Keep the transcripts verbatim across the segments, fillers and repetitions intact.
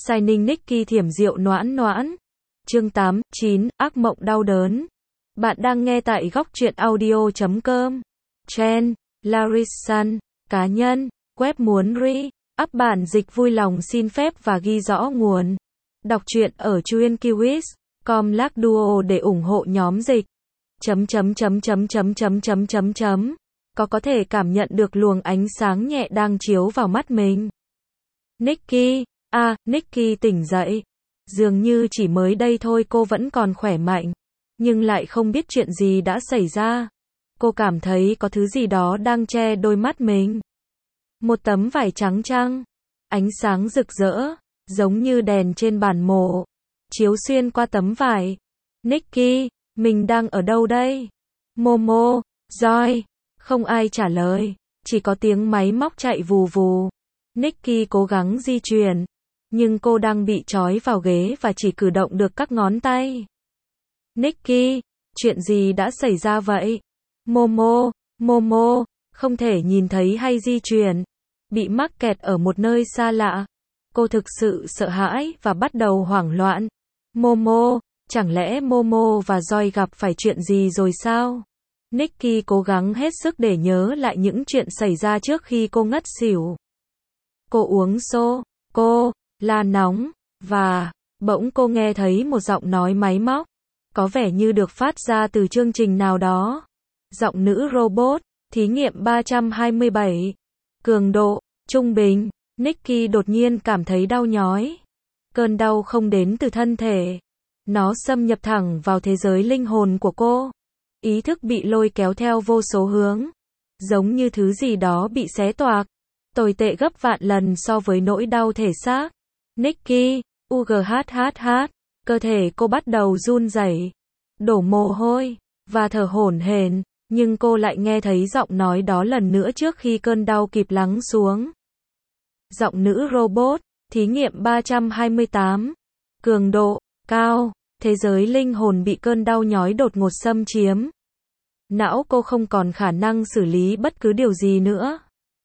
Signing Nicky thiểm rượu noãn noãn. Chương tám, chín, ác mộng đau đớn. Bạn đang nghe tại góc truyện audio chấm com. Trend, Larissan, cá nhân, web muốn re, up bản dịch vui lòng xin phép và ghi rõ nguồn. Đọc truyện ở chuyenkiwis chấm com slash duo để ủng hộ nhóm dịch. Chấm chấm chấm chấm chấm chấm chấm chấm chấm. Có có thể cảm nhận được luồng ánh sáng nhẹ đang chiếu vào mắt mình. Nicky, à, Nicky tỉnh dậy. Dường như chỉ mới đây thôi cô vẫn còn khỏe mạnh, nhưng lại không biết chuyện gì đã xảy ra. Cô cảm thấy có thứ gì đó đang che đôi mắt mình. Một tấm vải trắng trăng, ánh sáng rực rỡ, giống như đèn trên bàn mổ, chiếu xuyên qua tấm vải. Nicky, mình đang ở đâu đây? Momo, Joy, không ai trả lời, chỉ có tiếng máy móc chạy vù vù. Nicky cố gắng di chuyển, nhưng cô đang bị trói vào ghế và chỉ cử động được các ngón tay. Nicky, chuyện gì đã xảy ra vậy? Momo, Momo, không thể nhìn thấy hay di chuyển, bị mắc kẹt ở một nơi xa lạ. Cô thực sự sợ hãi và bắt đầu hoảng loạn. Momo, chẳng lẽ Momo và Joy gặp phải chuyện gì rồi sao? Nicky cố gắng hết sức để nhớ lại những chuyện xảy ra trước khi cô ngất xỉu. Cô uống sô, cô, la nóng, và, bỗng cô nghe thấy một giọng nói máy móc, có vẻ như được phát ra từ chương trình nào đó. Giọng nữ robot, thí nghiệm ba trăm hai mươi bảy. Cường độ, trung bình. Nicky đột nhiên cảm thấy đau nhói. Cơn đau không đến từ thân thể. Nó xâm nhập thẳng vào thế giới linh hồn của cô. Ý thức bị lôi kéo theo vô số hướng. Giống như thứ gì đó bị xé toạc. Tồi tệ gấp vạn lần so với nỗi đau thể xác. Nicky, ughhh, cơ thể cô bắt đầu run rẩy, đổ mồ hôi, và thở hổn hển, nhưng cô lại nghe thấy giọng nói đó lần nữa trước khi cơn đau kịp lắng xuống. Giọng nữ robot, thí nghiệm ba trăm hai mươi tám. Cường độ, cao, thế giới linh hồn bị cơn đau nhói đột ngột xâm chiếm. Não cô không còn khả năng xử lý bất cứ điều gì nữa.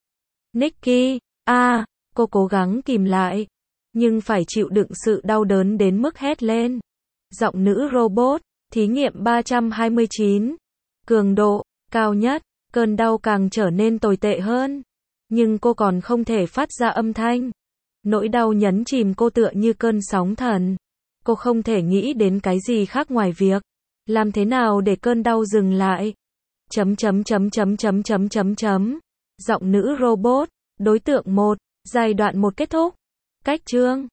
Nicky, à, cô cố gắng kìm lại, nhưng phải chịu đựng sự đau đớn đến mức hét lên. Giọng nữ robot, thí nghiệm ba trăm hai mươi chín. Cường độ, cao nhất, cơn đau càng trở nên tồi tệ hơn. Nhưng cô còn không thể phát ra âm thanh. Nỗi đau nhấn chìm cô tựa như cơn sóng thần. Cô không thể nghĩ đến cái gì khác ngoài việc làm thế nào để cơn đau dừng lại. Chấm chấm chấm chấm chấm chấm chấm chấm. Giọng nữ robot, đối tượng một, giai đoạn một kết thúc. Cách chương